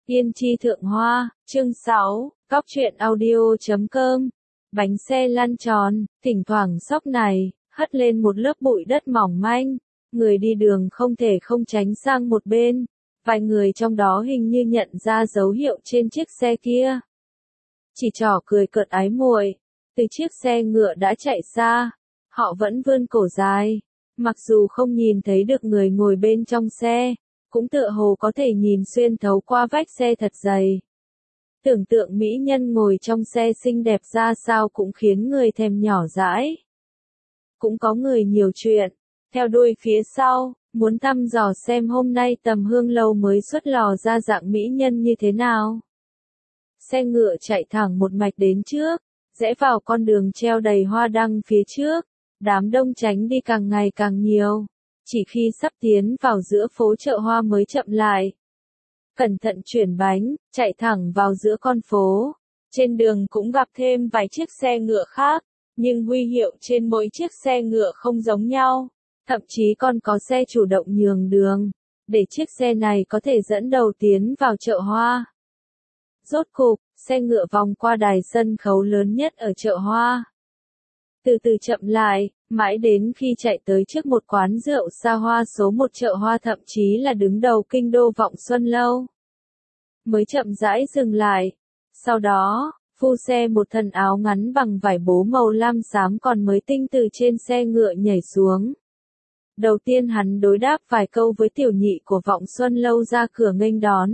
Yên chi thượng hoa, chương 6, Góc truyện audio.com. Bánh xe lăn tròn, thỉnh thoảng sóc này, hất lên một lớp bụi đất mỏng manh. Người đi đường không thể không tránh sang một bên. Vài người trong đó hình như nhận ra dấu hiệu trên chiếc xe kia. Chỉ trỏ cười cợt ái muội. Từ chiếc xe ngựa đã chạy xa, họ vẫn vươn cổ dài. Mặc dù không nhìn thấy được người ngồi bên trong xe, cũng tựa hồ có thể nhìn xuyên thấu qua vách xe thật dày. Tưởng tượng mỹ nhân ngồi trong xe xinh đẹp ra sao cũng khiến người thèm nhỏ dãi. Cũng có người nhiều chuyện, theo đuôi phía sau, muốn thăm dò xem hôm nay Tầm Hương Lâu mới xuất lò ra dạng mỹ nhân như thế nào. Xe ngựa chạy thẳng một mạch đến trước, rẽ vào con đường treo đầy hoa đăng phía trước, đám đông tránh đi càng ngày càng nhiều. Chỉ khi sắp tiến vào giữa phố chợ hoa mới chậm lại. Cẩn thận chuyển bánh, chạy thẳng vào giữa con phố. Trên đường cũng gặp thêm vài chiếc xe ngựa khác, nhưng huy hiệu trên mỗi chiếc xe ngựa không giống nhau. Thậm chí còn có xe chủ động nhường đường, để chiếc xe này có thể dẫn đầu tiến vào chợ hoa. Rốt cục, xe ngựa vòng qua đài sân khấu lớn nhất ở chợ hoa. Từ từ chậm lại, mãi đến khi chạy tới trước một quán rượu xa hoa số 1 chợ hoa, thậm chí là đứng đầu kinh đô Vọng Xuân Lâu, mới chậm rãi dừng lại. Sau đó, phu xe một thân áo ngắn bằng vải bố màu lam xám còn mới tinh từ trên xe ngựa nhảy xuống. Đầu tiên hắn đối đáp vài câu với tiểu nhị của Vọng Xuân Lâu ra cửa nghênh đón.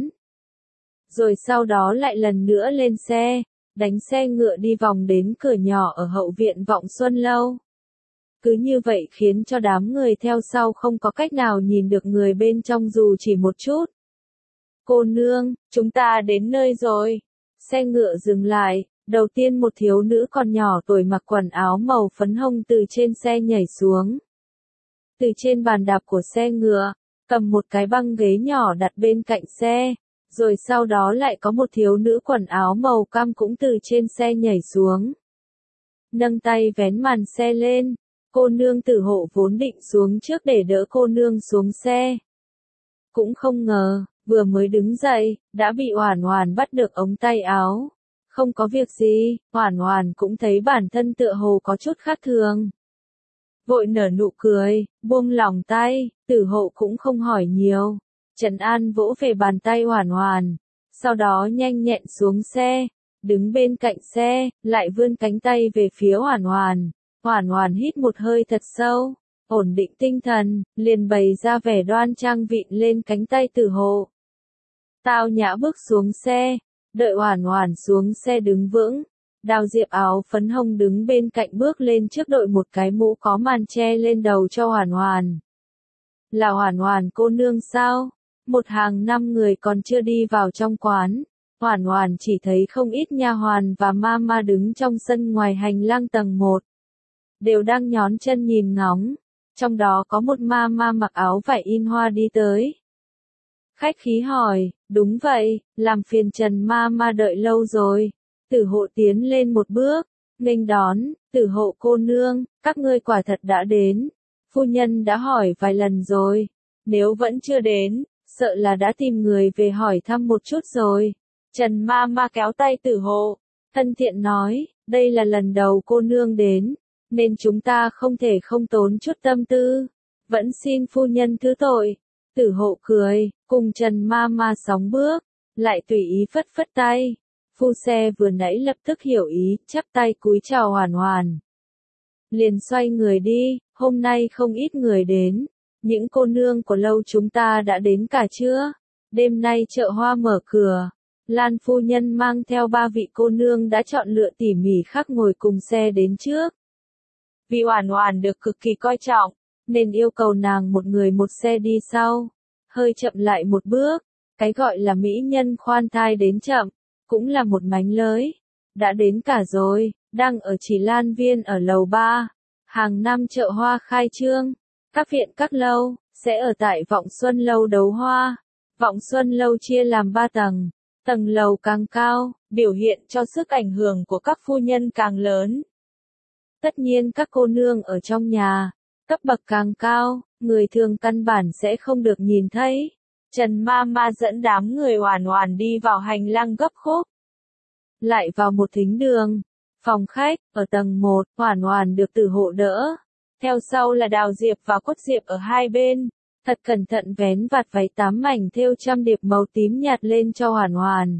Rồi sau đó lại lần nữa lên xe, đánh xe ngựa đi vòng đến cửa nhỏ ở hậu viện Vọng Xuân Lâu. Cứ như vậy khiến cho đám người theo sau không có cách nào nhìn được người bên trong dù chỉ một chút. Cô nương, chúng ta đến nơi rồi. Xe ngựa dừng lại, đầu tiên một thiếu nữ còn nhỏ tuổi mặc quần áo màu phấn hồng từ trên xe nhảy xuống. Từ trên bàn đạp của xe ngựa, cầm một cái băng ghế nhỏ đặt bên cạnh xe. Rồi sau đó lại có một thiếu nữ quần áo màu cam cũng từ trên xe nhảy xuống. Nâng tay vén màn xe lên, cô nương Tử Hộ vốn định xuống trước để đỡ cô nương xuống xe. Cũng không ngờ, vừa mới đứng dậy, đã bị Oản Oản bắt được ống tay áo. Không có việc gì, Oản Oản cũng thấy bản thân tựa hồ có chút khác thường. Vội nở nụ cười, buông lỏng tay, Tử Hộ cũng không hỏi nhiều. Trần An vỗ về bàn tay Oản Oản, sau đó nhanh nhẹn xuống xe, đứng bên cạnh xe, lại vươn cánh tay về phía Oản Oản. Oản Oản hít một hơi thật sâu, ổn định tinh thần, liền bày ra vẻ đoan trang vịn lên cánh tay Tử Hộ. Tao nhã bước xuống xe, đợi Oản Oản xuống xe đứng vững, Đào Diệp áo phấn hồng đứng bên cạnh bước lên trước đội một cái mũ có màn che lên đầu cho Oản Oản. Là Oản Oản cô nương sao? Một hàng 5 người còn chưa đi vào trong quán, Oản Oản chỉ thấy không ít nha hoàn và ma đứng trong sân ngoài hành lang tầng 1. Đều đang nhón chân nhìn ngóng, trong đó có một ma mặc áo vải in hoa đi tới. Khách khí hỏi, đúng vậy, làm phiền Trần ma đợi lâu rồi. Tử Hộ tiến lên một bước, nghênh đón, Tử Hộ cô nương, các ngươi quả thật đã đến. Phu nhân đã hỏi vài lần rồi, nếu vẫn chưa đến, sợ là đã tìm người về hỏi thăm một chút rồi. Trần ma kéo tay Tử Hộ, thân thiện nói, đây là lần đầu cô nương đến, nên chúng ta không thể không tốn chút tâm tư. Vẫn xin phu nhân thứ tội. Tử Hộ cười, cùng Trần ma sóng bước, lại tùy ý phất phất tay. Phu xe vừa nãy lập tức hiểu ý, chắp tay cúi chào Oản Oản. Liền xoay người đi, hôm nay không ít người đến. Những cô nương của lâu chúng ta đã đến cả chưa? Đêm nay chợ hoa mở cửa. Lan phu nhân mang theo 3 vị cô nương đã chọn lựa tỉ mỉ khác ngồi cùng xe đến trước. Vì Oản Oản được cực kỳ coi trọng, nên yêu cầu nàng một người một xe đi sau. Hơi chậm lại một bước, cái gọi là mỹ nhân khoan thai đến chậm, cũng là một mánh lới. Đã đến cả rồi, đang ở Chỉ Lan Viên ở lầu 3. Hàng năm chợ hoa khai trương. Các viện các lâu, sẽ ở tại Vọng Xuân Lâu đấu hoa. Vọng Xuân Lâu chia làm 3 tầng. Tầng lầu càng cao, biểu hiện cho sức ảnh hưởng của các phu nhân càng lớn. Tất nhiên các cô nương ở trong nhà, cấp bậc càng cao, người thường căn bản sẽ không được nhìn thấy. Trần Mama dẫn đám người Oản Oản đi vào hành lang gấp khúc. Lại vào một thính đường. Phòng khách, ở tầng 1, Oản Oản được Tử Hộ đỡ. Theo sau là Đào Diệp và Quất Diệp ở hai bên. Thật cẩn thận vén vạt váy 8 mảnh thêu trăm điệp màu tím nhạt lên cho Oản Oản.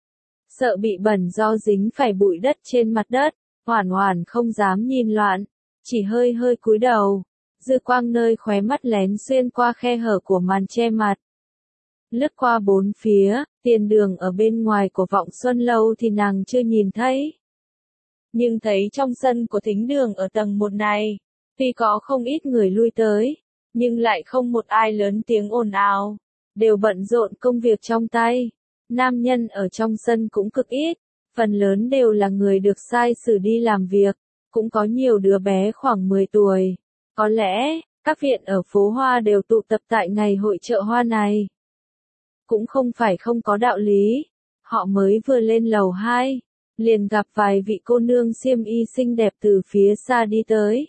Sợ bị bẩn do dính phải bụi đất trên mặt đất, Oản Oản không dám nhìn loạn, chỉ hơi hơi cúi đầu. Dư quang nơi khóe mắt lén xuyên qua khe hở của màn che mặt. Lướt qua bốn phía, tiền đường ở bên ngoài của Vọng Xuân Lâu thì nàng chưa nhìn thấy. Nhưng thấy trong sân của thính đường ở tầng 1 này, tuy có không ít người lui tới, nhưng lại không một ai lớn tiếng ồn ào, đều bận rộn công việc trong tay. Nam nhân ở trong sân cũng cực ít, phần lớn đều là người được sai xử đi làm việc, cũng có nhiều đứa bé khoảng 10 tuổi. Có lẽ, các viện ở phố Hoa đều tụ tập tại ngày hội chợ hoa này. Cũng không phải không có đạo lý, họ mới vừa lên lầu 2, liền gặp vài vị cô nương xiêm y xinh đẹp từ phía xa đi tới.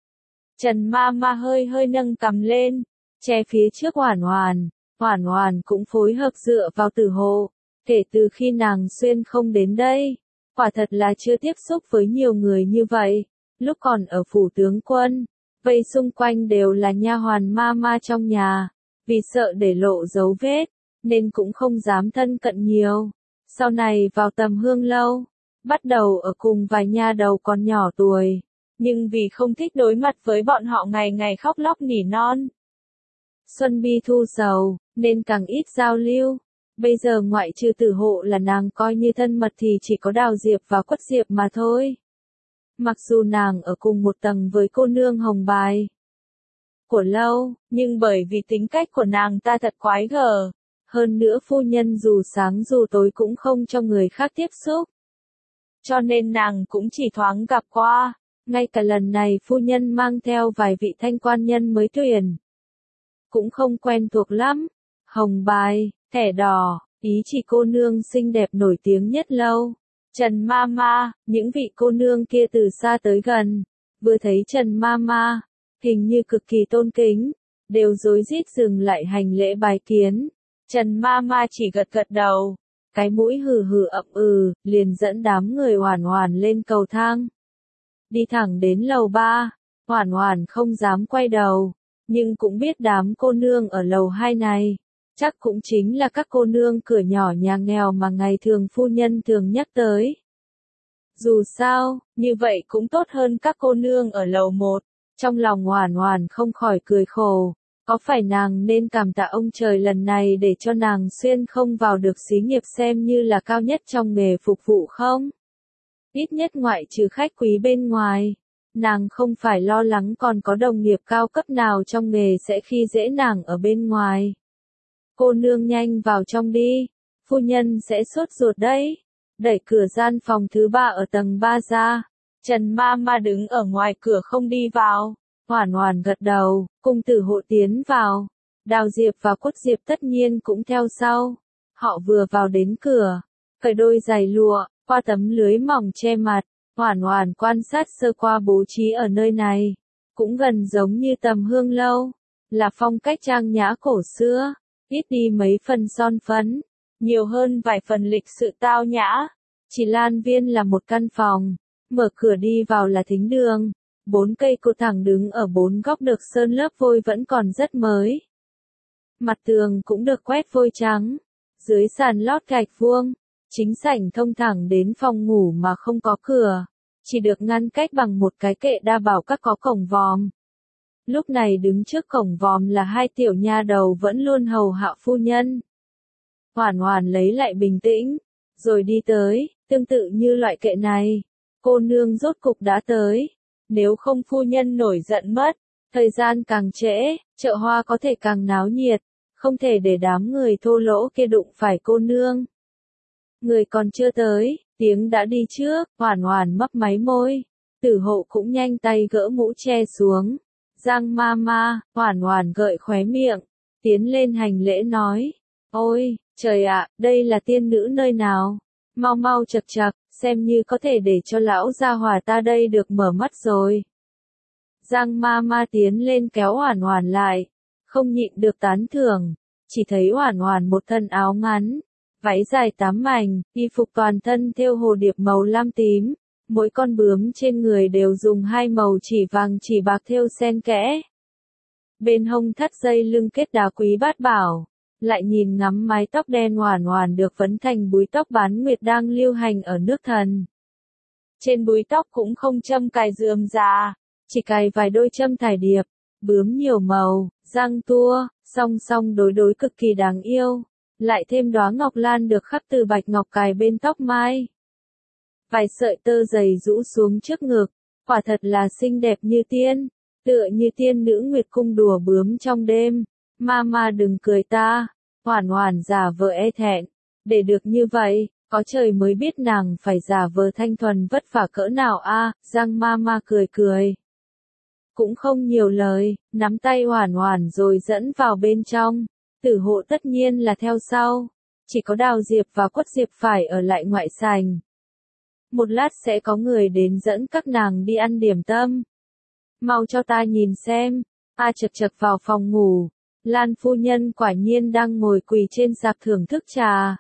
Trần Mama hơi hơi nâng cằm lên, che phía trước Oản Oản. Oản Oản cũng phối hợp dựa vào Tử Hộ. Kể từ khi nàng xuyên không đến đây, quả thật là chưa tiếp xúc với nhiều người như vậy. Lúc còn ở phủ tướng quân, vây xung quanh đều là nha hoàn Mama trong nhà, vì sợ để lộ dấu vết, nên cũng không dám thân cận nhiều. Sau này vào Tầm Hương Lâu, bắt đầu ở cùng vài nha đầu còn nhỏ tuổi, nhưng vì không thích đối mặt với bọn họ ngày ngày khóc lóc nỉ non. Xuân Bi thu sầu, nên càng ít giao lưu. Bây giờ ngoại trừ Tử Hộ là nàng coi như thân mật thì chỉ có Đào Diệp và Quất Diệp mà thôi. Mặc dù nàng ở cùng một tầng với cô nương Hồng Bài của lâu, nhưng bởi vì tính cách của nàng ta thật quái gở. Hơn nữa phu nhân dù sáng dù tối cũng không cho người khác tiếp xúc. Cho nên nàng cũng chỉ thoáng gặp qua, ngay cả lần này phu nhân mang theo vài vị thanh quan nhân mới tuyển. Cũng không quen thuộc lắm. Hồng Bài, thẻ đỏ, ý chỉ cô nương xinh đẹp nổi tiếng nhất lâu. Trần Mama, những vị cô nương kia từ xa tới gần, vừa thấy Trần Mama, hình như cực kỳ tôn kính, đều rối rít dừng lại hành lễ bái kiến. Trần Mama chỉ gật gật đầu, cái mũi hừ hừ ậm liền dẫn đám người Oản Oản lên cầu thang. Đi thẳng đến lầu 3, Oản Oản không dám quay đầu, nhưng cũng biết đám cô nương ở lầu 2 này, chắc cũng chính là các cô nương cửa nhỏ nhà nghèo mà ngày thường phu nhân thường nhắc tới. Dù sao, như vậy cũng tốt hơn các cô nương ở lầu 1, trong lòng Oản Oản không khỏi cười khổ. Có phải nàng nên cảm tạ ông trời lần này để cho nàng xuyên không vào được xí nghiệp xem như là cao nhất trong nghề phục vụ không? Ít nhất ngoại trừ khách quý bên ngoài, nàng không phải lo lắng còn có đồng nghiệp cao cấp nào trong nghề sẽ khi dễ nàng ở bên ngoài. Cô nương nhanh vào trong đi, phu nhân sẽ sốt ruột đấy. Đẩy cửa gian phòng thứ 3 ở tầng 3 ra, Trần Mama đứng ở ngoài cửa không đi vào. Oản Oản gật đầu, cùng Tử Hộ tiến vào. Đào Diệp và Quất Diệp tất nhiên cũng theo sau. Họ vừa vào đến cửa, cởi đôi giày lụa, qua tấm lưới mỏng che mặt. Oản Oản quan sát sơ qua bố trí ở nơi này, cũng gần giống như Tầm Hương Lâu, là phong cách trang nhã cổ xưa, ít đi mấy phần son phấn, nhiều hơn vài phần lịch sự tao nhã. Chỉ Lan Viên là một căn phòng, mở cửa đi vào là thính đường. 4 cây cột thẳng đứng ở 4 góc được sơn lớp vôi vẫn còn rất mới. Mặt tường cũng được quét vôi trắng, dưới sàn lót gạch vuông, chính sảnh thông thẳng đến phòng ngủ mà không có cửa, chỉ được ngăn cách bằng một cái kệ đa bảo các có cổng vòm. Lúc này đứng trước cổng vòm là 2 tiểu nha đầu vẫn luôn hầu hạ phu nhân. Oản Oản lấy lại bình tĩnh, rồi đi tới, tương tự như loại kệ này. Cô nương rốt cục đã tới. Nếu không phu nhân nổi giận mất, thời gian càng trễ, chợ hoa có thể càng náo nhiệt, không thể để đám người thô lỗ kia đụng phải cô nương. Người còn chưa tới, tiếng đã đi trước, Oản Oản mấp máy môi. Tử Hộ cũng nhanh tay gỡ mũ che xuống. Giang Mama, Oản Oản gợi khóe miệng, tiến lên hành lễ nói: "Ôi, trời ạ, đây là tiên nữ nơi nào? Mau mau chậc chậc, xem như có thể để cho lão gia hỏa ta đây được mở mắt rồi." Giang Mama tiến lên kéo Oản Oản lại, không nhịn được tán thưởng: chỉ thấy Oản Oản một thân áo ngắn, váy dài 8 mảnh, y phục toàn thân thêu hồ điệp màu lam tím, mỗi con bướm trên người đều dùng hai màu chỉ vàng chỉ bạc thêu xen kẽ. Bên hông thắt dây lưng kết đá quý bát bảo, lại nhìn ngắm mái tóc đen Oản Oản được vấn thành búi tóc bán nguyệt đang lưu hành ở nước Thần. Trên búi tóc cũng không châm cài rườm rà, chỉ cài vài đôi châm thải điệp, bướm nhiều màu, răng tua, song song đối đối cực kỳ đáng yêu, lại thêm đóa ngọc lan được khắc từ bạch ngọc cài bên tóc mai. Vài sợi tơ dày rũ xuống trước ngực, quả thật là xinh đẹp như tiên, tựa như tiên nữ nguyệt cung đùa bướm trong đêm. Mama đừng cười ta, Oản Oản giả vờ e thẹn, để được như vậy, có trời mới biết nàng phải giả vờ thanh thuần vất vả cỡ nào a. Giang Mama cười cười. Cũng không nhiều lời, nắm tay Oản Oản rồi dẫn vào bên trong, Tử Hộ tất nhiên là theo sau, chỉ có Đào Diệp và Quất Diệp phải ở lại ngoại sảnh. Một lát sẽ có người đến dẫn các nàng đi ăn điểm tâm. Mau cho ta nhìn xem, A chật chật vào phòng ngủ, Lan phu nhân quả nhiên đang ngồi quỳ trên sạp thưởng thức trà.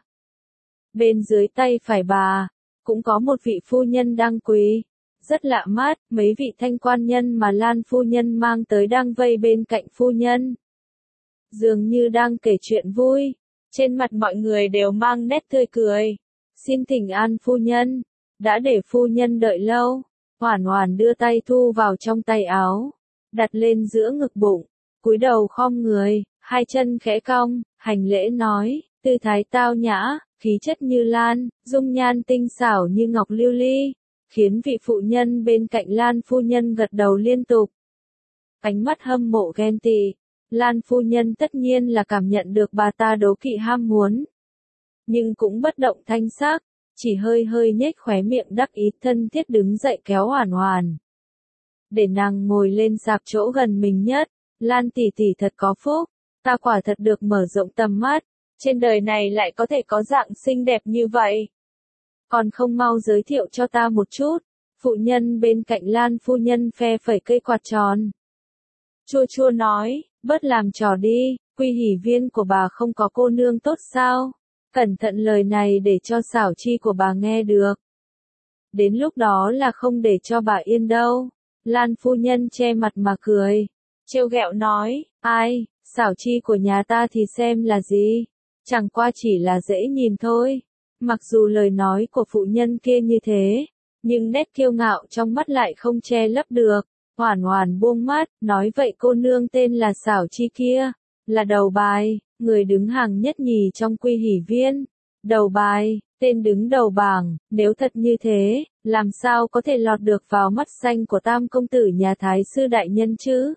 Bên dưới tay phải bà, cũng có một vị phu nhân đang quỳ. Rất lạ mắt, mấy vị thanh quan nhân mà Lan phu nhân mang tới đang vây bên cạnh phu nhân. Dường như đang kể chuyện vui, trên mặt mọi người đều mang nét tươi cười. Xin thỉnh an phu nhân, đã để phu nhân đợi lâu. Oản Oản đưa tay thu vào trong tay áo, đặt lên giữa ngực bụng, cúi đầu khom người, hai chân khẽ cong, hành lễ nói, tư thái tao nhã, khí chất như lan, dung nhan tinh xảo như ngọc lưu ly, khiến vị phụ nhân bên cạnh Lan phu nhân gật đầu liên tục. Ánh mắt hâm mộ ghen tị, Lan phu nhân tất nhiên là cảm nhận được bà ta đố kỵ ham muốn, nhưng cũng bất động thanh sắc, chỉ hơi hơi nhếch khóe miệng đắc ý thân thiết đứng dậy kéo Oản Oản. Để nàng ngồi lên sạp chỗ gần mình nhất, Lan tỷ tỷ thật có phúc, ta quả thật được mở rộng tầm mắt, trên đời này lại có thể có dạng xinh đẹp như vậy. Còn không mau giới thiệu cho ta một chút, phụ nhân bên cạnh Lan phu nhân phe phẩy cây quạt tròn. Chua chua nói, bớt làm trò đi, Quy Hỉ Viên của bà không có cô nương tốt sao? Cẩn thận lời này để cho xảo chi của bà nghe được. Đến lúc đó là không để cho bà yên đâu. Lan phu nhân che mặt mà cười, trêu ghẹo nói, ai, xảo chi của nhà ta thì xem là gì, chẳng qua chỉ là dễ nhìn thôi. Mặc dù lời nói của phụ nhân kia như thế, nhưng nét kiêu ngạo trong mắt lại không che lấp được. Oản Oản buông mắt, nói vậy cô nương tên là xảo chi kia, là đầu bài, người đứng hàng nhất nhì trong Quy Hỉ Viên. Đầu bài, tên đứng đầu bảng, nếu thật như thế, làm sao có thể lọt được vào mắt xanh của tam công tử nhà Thái sư đại nhân chứ?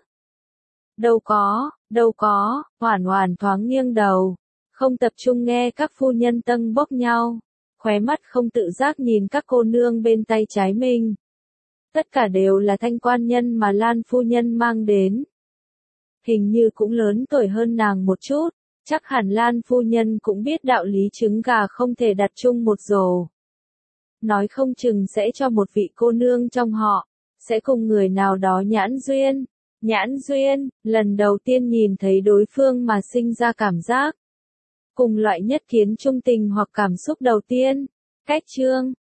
Đâu có, Oản Oản thoáng nghiêng đầu, không tập trung nghe các phu nhân tâng bốc nhau, khóe mắt không tự giác nhìn các cô nương bên tay trái mình. Tất cả đều là thanh quan nhân mà Lan phu nhân mang đến. Hình như cũng lớn tuổi hơn nàng một chút, chắc hẳn Lan phu nhân cũng biết đạo lý trứng gà không thể đặt chung một rổ. Nói không chừng sẽ cho một vị cô nương trong họ, sẽ cùng người nào đó nhãn duyên. Nhãn duyên, lần đầu tiên nhìn thấy đối phương mà sinh ra cảm giác. Cùng loại nhất kiến trung tình hoặc cảm xúc đầu tiên. Cách chương